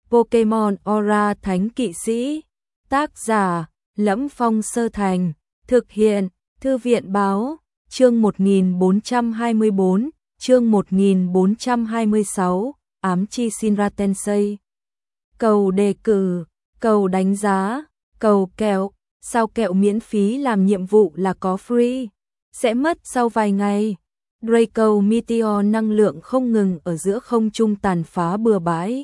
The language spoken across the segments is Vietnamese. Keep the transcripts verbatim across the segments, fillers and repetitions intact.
Pokemon Aura Thánh Kỵ Sĩ. Tác giả: Lẫm Phong Sơ Thành. Thực hiện: Thư viện báo. Chương một nghìn bốn trăm hai mươi bốn, chương một nghìn bốn trăm hai mươi sáu, Ám chi Shinra Tensei. Cầu đề cử, cầu đánh giá, cầu kẹo. Sao kẹo miễn phí làm nhiệm vụ là có free, sẽ mất sau vài ngày. Draco Meteor năng lượng không ngừng ở giữa không trung tàn phá bừa bãi.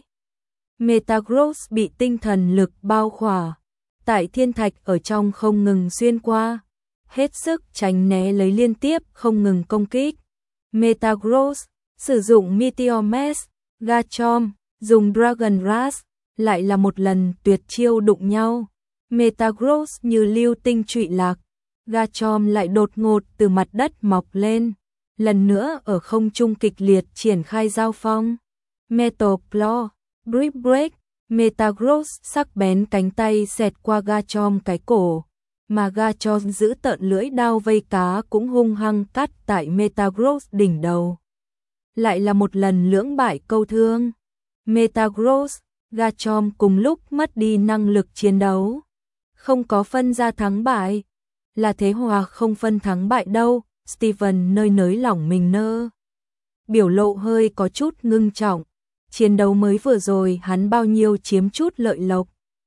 Metagross bị tinh thần lực bao khỏa, tại thiên thạch ở trong không ngừng xuyên qua, hết sức tránh né lấy liên tiếp không ngừng công kích. Metagross sử dụng Meteor Mash, Garchomp dùng Dragon Rush, lại là một lần tuyệt chiêu đụng nhau. Metagross như lưu tinh trụy lạc, Garchomp lại đột ngột từ mặt đất mọc lên, lần nữa ở không trung kịch liệt triển khai giao phong. Metal Claw, Brick Break, Metagross sắc bén cánh tay xẹt qua Garchomp cái cổ, mà Garchomp giữ tợn lưỡi đao vây cá cũng hung hăng cắt tại Metagross đỉnh đầu. Lại là một lần lưỡng bại câu thương. Metagross, Garchomp cùng lúc mất đi năng lực chiến đấu. Không có phân ra thắng bại, là thế hòa không phân thắng bại đâu. Steven nơi nới lỏng mình nơ, biểu lộ hơi có chút ngưng trọng. Chiến đấu mới vừa rồi hắn bao nhiêu chiếm chút lợi lộc.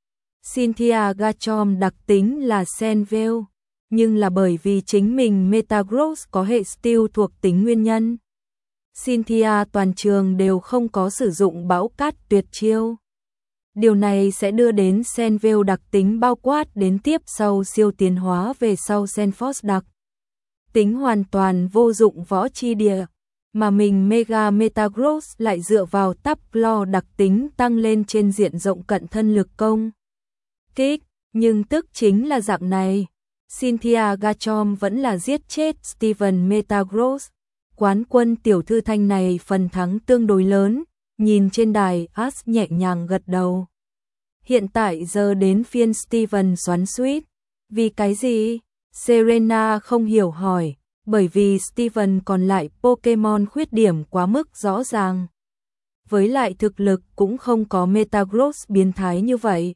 Cynthia Garchomp đặc tính là Senveil, nhưng là bởi vì chính mình Metagross có hệ Steel thuộc tính nguyên nhân. Cynthia toàn trường đều không có sử dụng bão cát tuyệt chiêu. Điều này sẽ đưa đến Senveil đặc tính bao quát đến tiếp sau siêu tiến hóa về sau Senforce đặc tính hoàn toàn vô dụng võ chi địa, mà mình Mega Metagross lại dựa vào Tap Claw đặc tính tăng lên trên diện rộng cận thân lực công kích, nhưng tức chính là dạng này. Cynthia Garchomp vẫn là giết chết Steven Metagross. Quán quân tiểu thư thanh này phần thắng tương đối lớn, nhìn trên đài Ash nhẹ nhàng gật đầu. Hiện tại giờ đến phiên Steven xoắn xuýt. Vì cái gì? Serena không hiểu hỏi, bởi vì Steven còn lại Pokemon khuyết điểm quá mức rõ ràng. Với lại thực lực cũng không có Metagross biến thái như vậy.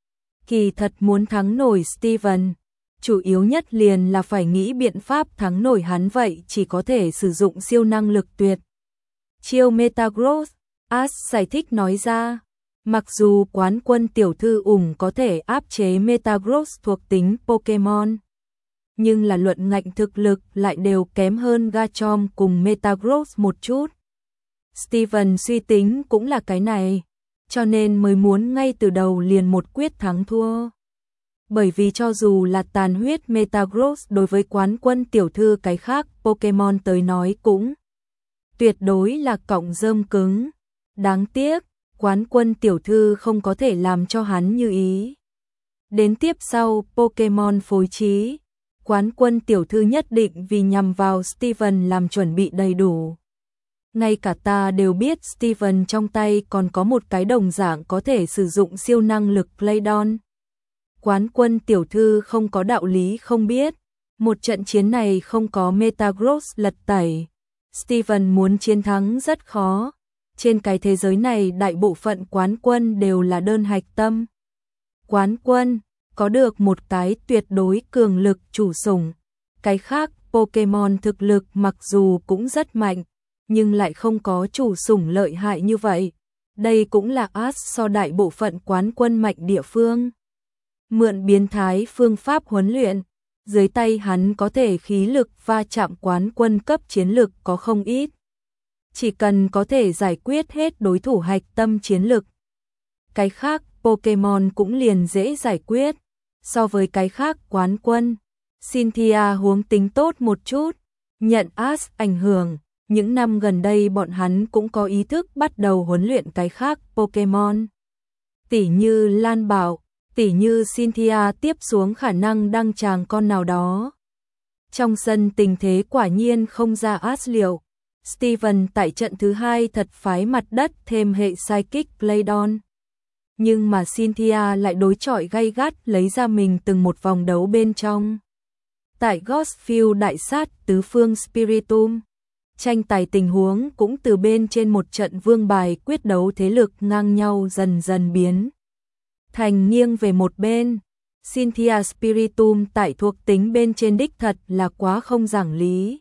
Kỳ thật muốn thắng nổi Steven, chủ yếu nhất liền là phải nghĩ biện pháp thắng nổi hắn, vậy chỉ có thể sử dụng siêu năng lực tuyệt chiêu Metagross. Ash giải thích nói ra, mặc dù quán quân tiểu thư ủng có thể áp chế Metagross thuộc tính Pokemon, nhưng là luận ngạnh thực lực lại đều kém hơn Garchomp cùng Metagross một chút. Steven suy tính cũng là cái này, cho nên mới muốn ngay từ đầu liền một quyết thắng thua. Bởi vì cho dù là tàn huyết Metagross đối với quán quân tiểu thư cái khác Pokemon tới nói cũng tuyệt đối là cọng rơm cứng. Đáng tiếc, quán quân tiểu thư không có thể làm cho hắn như ý. Đến tiếp sau Pokemon phối trí, quán quân tiểu thư nhất định vì nhằm vào Steven làm chuẩn bị đầy đủ. Ngay cả ta đều biết Steven trong tay còn có một cái đồng dạng có thể sử dụng siêu năng lực Playdon. Quán quân tiểu thư không có đạo lý không biết, một trận chiến này không có Metagross lật tẩy, Steven muốn chiến thắng rất khó. Trên cái thế giới này đại bộ phận quán quân đều là đơn hạch tâm. Quán quân có được một cái tuyệt đối cường lực chủ sủng, cái khác Pokemon thực lực mặc dù cũng rất mạnh, nhưng lại không có chủ sủng lợi hại như vậy. Đây cũng là Ash so đại bộ phận quán quân mạnh địa phương. Mượn biến thái phương pháp huấn luyện, dưới tay hắn có thể khí lực va chạm quán quân cấp chiến lực có không ít. Chỉ cần có thể giải quyết hết đối thủ hạch tâm chiến lực, cái khác Pokemon cũng liền dễ giải quyết. So với cái khác quán quân, Cynthia huống tính tốt một chút, nhận Ash ảnh hưởng, những năm gần đây bọn hắn cũng có ý thức bắt đầu huấn luyện cái khác Pokemon. Tỉ như Lan Bảo, tỉ như Cynthia tiếp xuống khả năng đăng tràng con nào đó. Trong sân tình thế quả nhiên không ra Ash liệu. Steven tại trận thứ hai thật phái mặt đất thêm hệ Psychic Playdon. Nhưng mà Cynthia lại đối chọi gay gắt lấy ra mình từng một vòng đấu bên trong. Tại Ghostfield đại sát tứ phương Spiritomb, Tranh tài tình huống cũng từ bên trên một trận vương bài quyết đấu thế lực ngang nhau dần dần biến thành nghiêng về một bên. Cynthia Spiritomb tại thuộc tính bên trên đích thật là quá không giảng lý.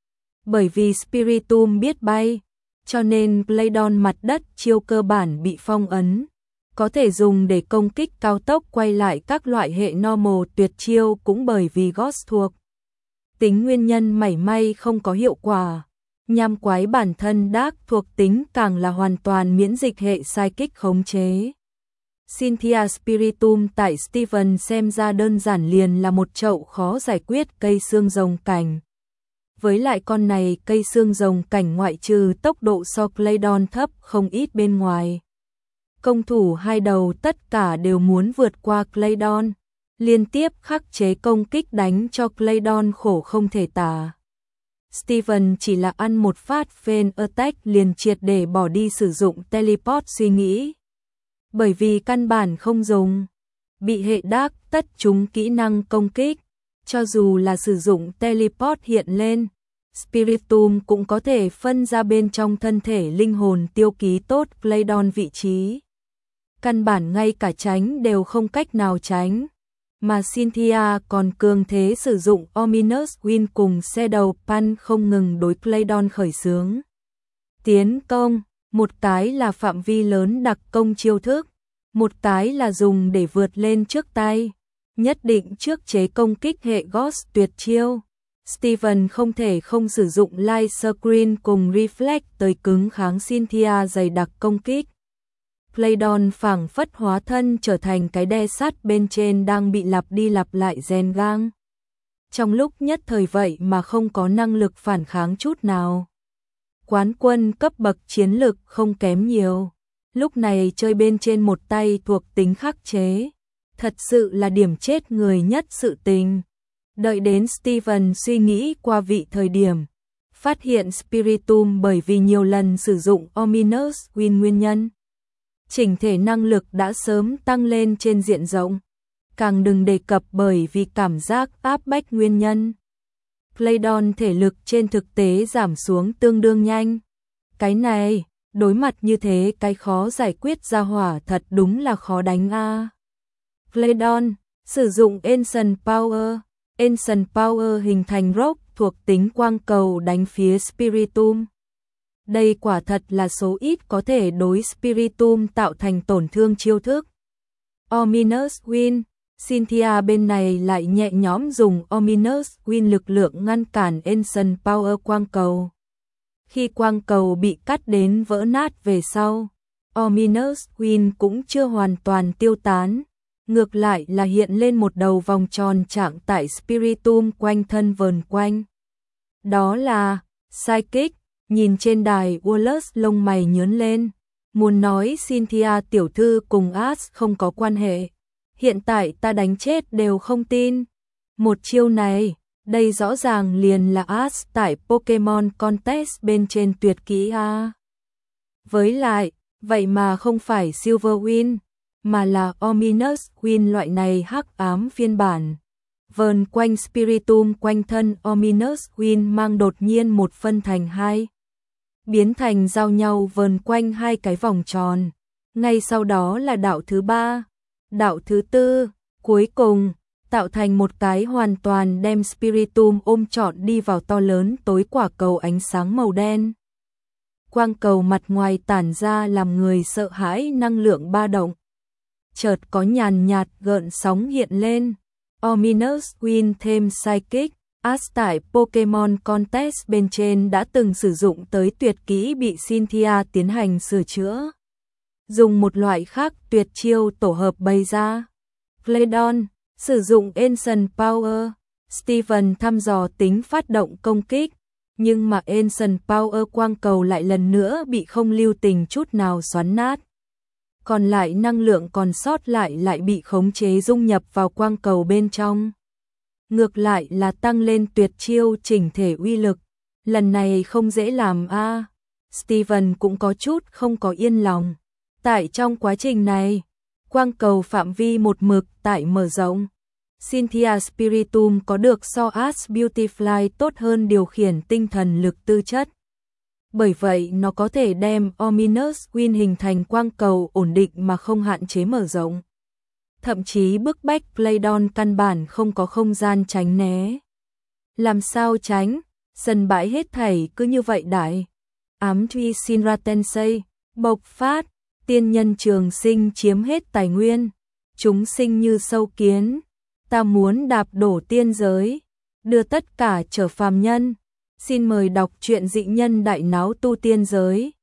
Bởi vì Spiritomb biết bay, cho nên Claydon mặt đất chiêu cơ bản bị phong ấn, có thể dùng để công kích cao tốc quay lại các loại hệ normal tuyệt chiêu cũng bởi vì Ghost thuộc tính nguyên nhân mảy may không có hiệu quả. Nham quái bản thân Dark thuộc tính càng là hoàn toàn miễn dịch hệ psychic khống chế. Cynthia Spiritomb tại Steven xem ra đơn giản liền là một chậu khó giải quyết cây xương rồng cảnh. Với lại con này cây xương rồng cảnh ngoại trừ tốc độ so Claydon thấp không ít bên ngoài. Công thủ hai đầu tất cả đều muốn vượt qua Claydon, liên tiếp khắc chế công kích đánh cho Claydon khổ không thể tả. Steven chỉ là ăn một phát Fan Attack liền triệt để bỏ đi sử dụng teleport suy nghĩ. Bởi vì căn bản không dùng, bị hệ Dark tất chúng kỹ năng công kích, cho dù là sử dụng teleport hiện lên, Spiritomb cũng có thể phân ra bên trong thân thể linh hồn tiêu ký tốt Claydon vị trí. Căn bản ngay cả tránh đều không cách nào tránh. Mà Cynthia còn cường thế sử dụng Ominous Wind cùng Shadow Punch không ngừng đối Claydon khởi xướng tiến công, một cái là phạm vi lớn đặc công chiêu thức, một cái là dùng để vượt lên trước tay, nhất định trước chế công kích hệ Ghost tuyệt chiêu. Steven không thể không sử dụng Light Screen cùng Reflect tới cứng kháng Cynthia dày đặc công kích. Claydon phảng phất hóa thân trở thành cái đe sắt bên trên đang bị lặp đi lặp lại rèn gang. Trong lúc nhất thời vậy mà không có năng lực phản kháng chút nào. Quán quân cấp bậc chiến lực không kém nhiều. Lúc này chơi bên trên một tay thuộc tính khắc chế. Thật sự là điểm chết người nhất sự tình. Đợi đến Steven suy nghĩ qua vị thời điểm. Phát hiện Spiritomb bởi vì nhiều lần sử dụng Ominous Wind nguyên nhân. Chỉnh thể năng lực đã sớm tăng lên trên diện rộng. Càng đừng đề cập bởi vì cảm giác áp bách nguyên nhân. Claydon thể lực trên thực tế giảm xuống tương đương nhanh. Cái này, đối mặt như thế cái khó giải quyết ra hỏa thật đúng là khó đánh a. À. Claydon, sử dụng Ancient Power. Ancient Power hình thành rock thuộc tính quang cầu đánh phía Spiritomb. Đây quả thật là số ít có thể đối Spiritomb tạo thành tổn thương chiêu thức. Ominous Wind, Cynthia bên này lại nhẹ nhõm dùng Ominous Wind lực lượng ngăn cản Ancient Power quang cầu. Khi quang cầu bị cắt đến vỡ nát về sau, Ominous Wind cũng chưa hoàn toàn tiêu tán. Ngược lại là hiện lên một đầu vòng tròn trạng tại Spiritomb quanh thân vờn quanh. Đó là Psychic. Nhìn trên đài Wallace lông mày nhướng lên, muốn nói Cynthia tiểu thư cùng Ash không có quan hệ. Hiện tại ta đánh chết đều không tin. Một chiêu này, đây rõ ràng liền là Ash tại Pokemon Contest bên trên tuyệt kỹ a. Với lại, vậy mà không phải Silver Wind, mà là Ominous Wind loại này hắc ám phiên bản. Vờn quanh Spiritomb quanh thân Ominous Wind mang đột nhiên một phân thành hai. Biến thành giao nhau vờn quanh hai cái vòng tròn. Ngay sau đó là đạo thứ ba, đạo thứ tư, cuối cùng, tạo thành một cái hoàn toàn đem Spiritomb ôm trọn đi vào to lớn tối quả cầu ánh sáng màu đen. Quang cầu mặt ngoài tản ra làm người sợ hãi năng lượng ba động. Chợt có nhàn nhạt gợn sóng hiện lên. Ominous Wind thêm Psychic. Ash tại Pokemon Contest bên trên đã từng sử dụng tới tuyệt kỹ bị Cynthia tiến hành sửa chữa. Dùng một loại khác tuyệt chiêu tổ hợp bày ra. Claydon, sử dụng Ancient Power. Steven thăm dò tính phát động công kích, nhưng mà Ancient Power quang cầu lại lần nữa bị không lưu tình chút nào xoắn nát. Còn lại năng lượng còn sót lại lại bị khống chế dung nhập vào quang cầu bên trong. Ngược lại là tăng lên tuyệt chiêu chỉnh thể uy lực. Lần này không dễ làm a. À. Steven cũng có chút không có yên lòng. Tại trong quá trình này, quang cầu phạm vi một mực tại mở rộng. Cynthia Spiritomb có được so Ash Beautyfly tốt hơn điều khiển tinh thần lực tư chất. bởi vậy nó có thể đem Ominous Win hình thành quang cầu ổn định mà không hạn chế mở rộng. Thậm chí bức bách Playdon căn bản không có không gian tránh né. Làm sao tránh? Sân bãi hết thảy cứ như vậy đại. Ám Truy Shinra Tensei, bộc phát, tiên nhân trường sinh chiếm hết tài nguyên. Chúng sinh như sâu kiến. Ta muốn đạp đổ tiên giới, đưa tất cả trở phàm nhân. Xin mời đọc truyện Dị Nhân Đại Náo Tu Tiên Giới.